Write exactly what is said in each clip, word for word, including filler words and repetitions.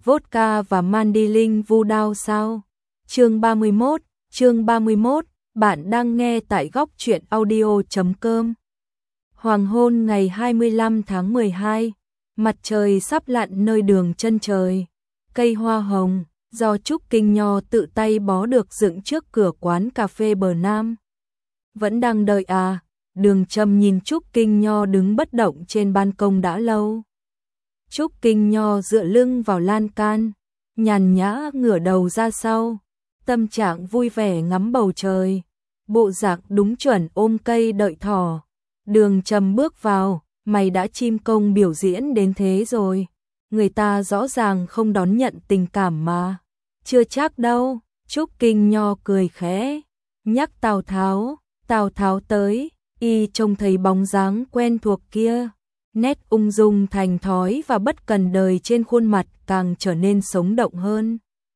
vodka và mandolin vu đao sao? Chương ba mươi mốt, chương ba mươi mốt, bạn đang nghe tại góc truyện audio chấm com. Hoàng hôn ngày hai mươi lăm tháng mười hai, mặt trời sắp lặn nơi đường chân trời. Cây hoa hồng do Trúc Kinh Nho tự tay bó được dựng trước cửa quán cà phê Bờ Nam. Vẫn đang đợi à? Đường Trầm nhìn Trúc Kinh Nho đứng bất động trên ban công đã lâu. Trúc Kinh Nho dựa lưng vào lan can, nhàn nhã ngửa đầu ra sau, tâm trạng vui vẻ ngắm bầu trời, bộ dạng đúng chuẩn ôm cây đợi thỏ. Đường Trầm bước vào, mày đã chim công biểu diễn đến thế rồi, người ta rõ ràng không đón nhận tình cảm mà. Chưa chắc đâu, Trúc Kinh Nho cười khẽ, nhắc Tào Tháo, Tào Tháo tới, y trông thấy bóng dáng quen thuộc kia. Nét ung dung thành thói và bất cần đời trên khuôn mặt càng trở nên sống động hơn.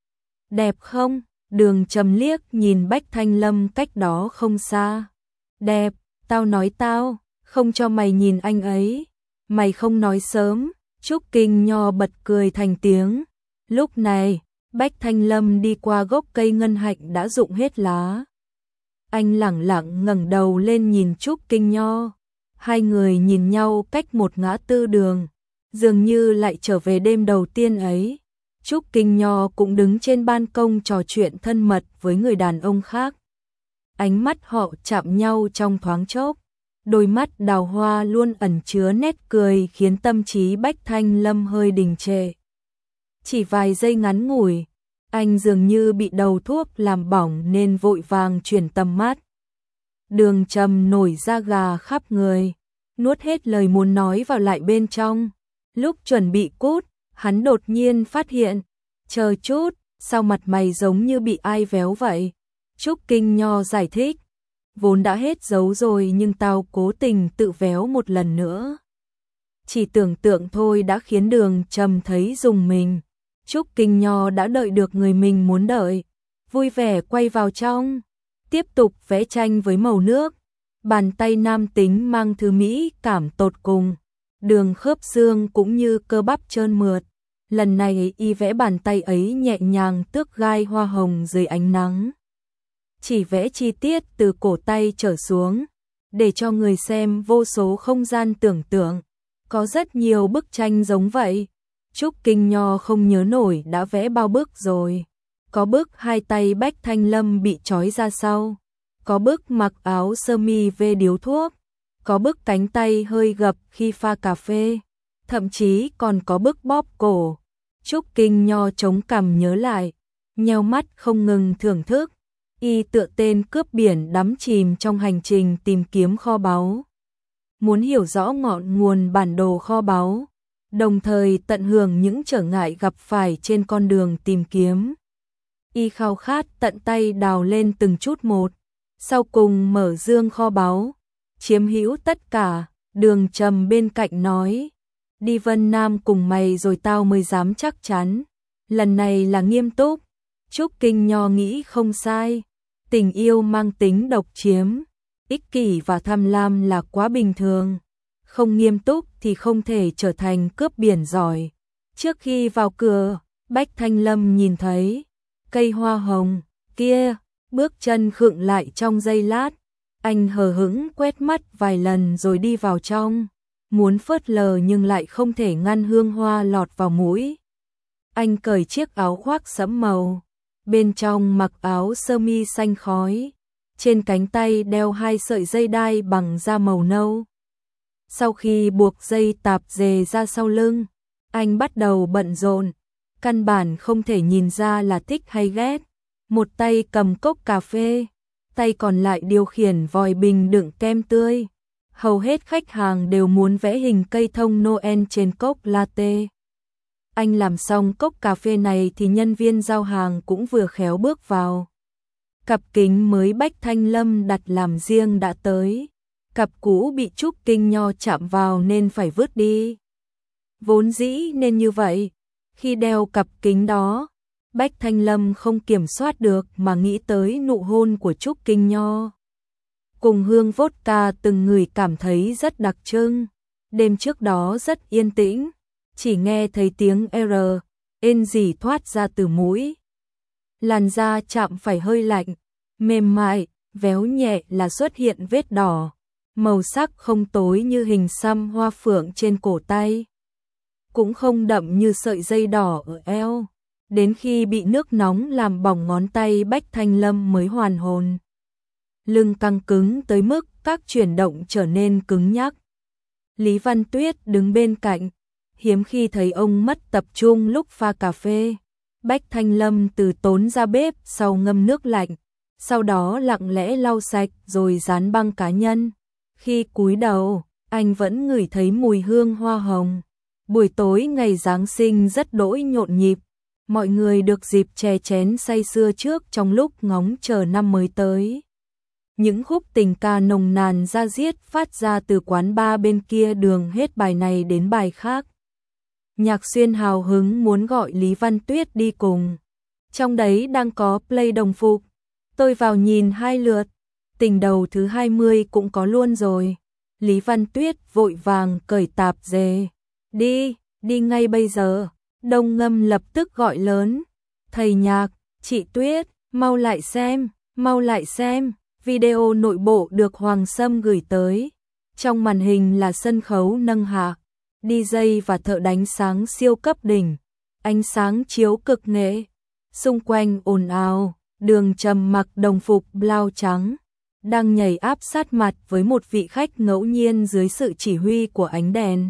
Đẹp không? Đường Trầm liếc nhìn Bách Thanh Lâm cách đó không xa. Đẹp, tao nói tao, không cho mày nhìn anh ấy. Mày không nói sớm. Trúc Kinh Nho bật cười thành tiếng. Lúc này, Bách Thanh Lâm đi qua gốc cây ngân hạnh đã rụng hết lá. Anh lẳng lặng ngẩng đầu lên nhìn Trúc Kinh Nho. Hai người nhìn nhau cách một ngã tư đường, dường như lại trở về đêm đầu tiên ấy. Trúc Kinh Nho cũng đứng trên ban công trò chuyện thân mật với người đàn ông khác. Ánh mắt họ chạm nhau trong thoáng chốc, đôi mắt đào hoa luôn ẩn chứa nét cười khiến tâm trí Bách Thanh Lâm hơi đình trệ. Chỉ vài giây ngắn ngủi, anh dường như bị đầu thuốc làm bỏng nên vội vàng chuyển tầm mắt. Đường Trầm nổi da gà khắp người, nuốt hết lời muốn nói vào lại bên trong. Lúc chuẩn bị cút, hắn đột nhiên phát hiện, chờ chút, sao mặt mày giống như bị ai véo vậy? Trúc Kinh Nho giải thích, vốn đã hết dấu rồi nhưng tao cố tình tự véo một lần nữa. Chỉ tưởng tượng thôi đã khiến Đường Trầm thấy rùng mình. Trúc Kinh Nho đã đợi được người mình muốn đợi, vui vẻ quay vào trong, tiếp tục vẽ tranh với màu nước. Bàn tay nam tính mang thứ mỹ cảm tột cùng, đường khớp xương cũng như cơ bắp trơn mượt. Lần này y vẽ bàn tay ấy nhẹ nhàng tước gai hoa hồng dưới ánh nắng. Chỉ vẽ chi tiết từ cổ tay trở xuống, để cho người xem vô số không gian tưởng tượng. Có rất nhiều bức tranh giống vậy. Trúc Kinh Nho không nhớ nổi đã vẽ bao bức rồi. Có bức hai tay Bách Thanh Lâm bị trói ra sau, có bức mặc áo sơ mi về điếu thuốc, có bức cánh tay hơi gập khi pha cà phê, thậm chí còn có bức bóp cổ. Trúc Kinh Nho chống cằm nhớ lại, nheo mắt không ngừng thưởng thức. Y tựa tên cướp biển đắm chìm trong hành trình tìm kiếm kho báu, muốn hiểu rõ ngọn nguồn bản đồ kho báu, đồng thời tận hưởng những trở ngại gặp phải trên con đường tìm kiếm. Y khao khát tận tay đào lên từng chút một, sau cùng mở dương kho báu, chiếm hữu tất cả. Đường Trầm bên cạnh nói, đi Vân Nam cùng mày rồi tao mới dám chắc chắn, lần này là nghiêm túc. Trúc Kinh Nho nghĩ không sai, tình yêu mang tính độc chiếm, ích kỷ và tham lam là quá bình thường, không nghiêm túc thì không thể trở thành cướp biển giỏi. Trước khi vào cửa, Bách Thanh Lâm nhìn thấy cây hoa hồng kia, bước chân khựng lại trong giây lát. Anh hờ hững quét mắt vài lần rồi đi vào trong, muốn phớt lờ nhưng lại không thể ngăn hương hoa lọt vào mũi. Anh cởi chiếc áo khoác sẫm màu, bên trong mặc áo sơ mi xanh khói, trên cánh tay đeo hai sợi dây đai bằng da màu nâu. Sau khi buộc dây tạp dề ra sau lưng, anh bắt đầu bận rộn, căn bản không thể nhìn ra là thích hay ghét. Một tay cầm cốc cà phê, tay còn lại điều khiển vòi bình đựng kem tươi. Hầu hết khách hàng đều muốn vẽ hình cây thông Noel trên cốc latte. Anh làm xong cốc cà phê này thì nhân viên giao hàng cũng vừa khéo bước vào. Cặp kính mới Bách Thanh Lâm đặt làm riêng đã tới. Cặp cũ bị Trúc Kinh Nho chạm vào nên phải vứt đi. Vốn dĩ nên như vậy, khi đeo cặp kính đó, Bách Thanh Lâm không kiểm soát được mà nghĩ tới nụ hôn của Trúc Kinh Nho. Cùng hương vodka từng người cảm thấy rất đặc trưng. Đêm trước đó rất yên tĩnh, chỉ nghe thấy tiếng R, ên dỉ thoát ra từ mũi. Làn da chạm phải hơi lạnh, mềm mại, véo nhẹ là xuất hiện vết đỏ, màu sắc không tối như hình xăm hoa phượng trên cổ tay, cũng không đậm như sợi dây đỏ ở eo. Đến khi bị nước nóng làm bỏng ngón tay, Bách Thanh Lâm mới hoàn hồn. Lưng căng cứng tới mức các chuyển động trở nên cứng nhắc. Lý Văn Tuyết đứng bên cạnh, hiếm khi thấy ông mất tập trung lúc pha cà phê. Bách Thanh Lâm từ tốn ra bếp sau ngâm nước lạnh, sau đó lặng lẽ lau sạch rồi dán băng cá nhân. Khi cúi đầu, anh vẫn ngửi thấy mùi hương hoa hồng. Buổi tối ngày Giáng sinh rất đỗi nhộn nhịp, mọi người được dịp chè chén say sưa trước trong lúc ngóng chờ năm mới tới. Những khúc tình ca nồng nàn da diết phát ra từ quán bar bên kia đường hết bài này đến bài khác. Nhạc Xuyên hào hứng muốn gọi Lý Văn Tuyết đi cùng. Trong đấy đang có play đồng phục. Tôi vào nhìn hai lượt, tình đầu thứ hai mươi cũng có luôn rồi. Lý Văn Tuyết vội vàng cởi tạp dề. Đi, đi ngay bây giờ. Đông Ngâm lập tức gọi lớn. Thầy Nhạc, chị Tuyết, mau lại xem, mau lại xem. Video nội bộ được Hoàng Sâm gửi tới. Trong màn hình là sân khấu nâng hạ, đi jây và thợ đánh sáng siêu cấp đỉnh. Ánh sáng chiếu cực nghệ. Xung quanh ồn ào, Đường Trầm mặc đồng phục blau trắng, đang nhảy áp sát mặt với một vị khách ngẫu nhiên dưới sự chỉ huy của ánh đèn.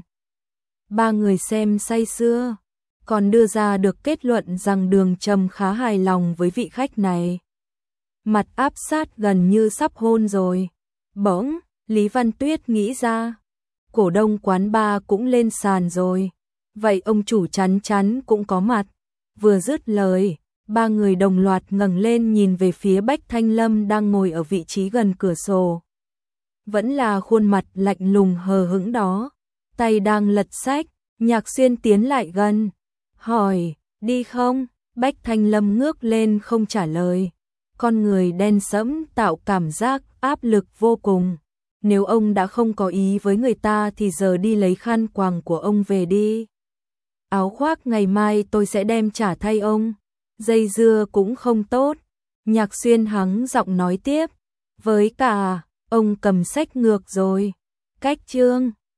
Ba người xem say sưa, còn đưa ra được kết luận rằng Đường Trầm khá hài lòng với vị khách này. Mặt áp sát gần như sắp hôn rồi. Bỗng, Lý Văn Tuyết nghĩ ra, cổ đông quán bar cũng lên sàn rồi. Vậy ông chủ chắn chắn cũng có mặt. Vừa dứt lời, ba người đồng loạt ngẩng lên nhìn về phía Bách Thanh Lâm đang ngồi ở vị trí gần cửa sổ. Vẫn là khuôn mặt lạnh lùng hờ hững đó, tay đang lật sách. Nhạc Xuyên tiến lại gần, hỏi, đi không? Bách Thanh Lâm ngước lên không trả lời. Con người đen sẫm tạo cảm giác áp lực vô cùng. Nếu ông đã không có ý với người ta thì giờ đi lấy khăn quàng của ông về đi. Áo khoác ngày mai tôi sẽ đem trả thay ông. Dây dưa cũng không tốt. Nhạc Xuyên hắng giọng nói tiếp. Với cả, ông cầm sách ngược rồi. Cách chương.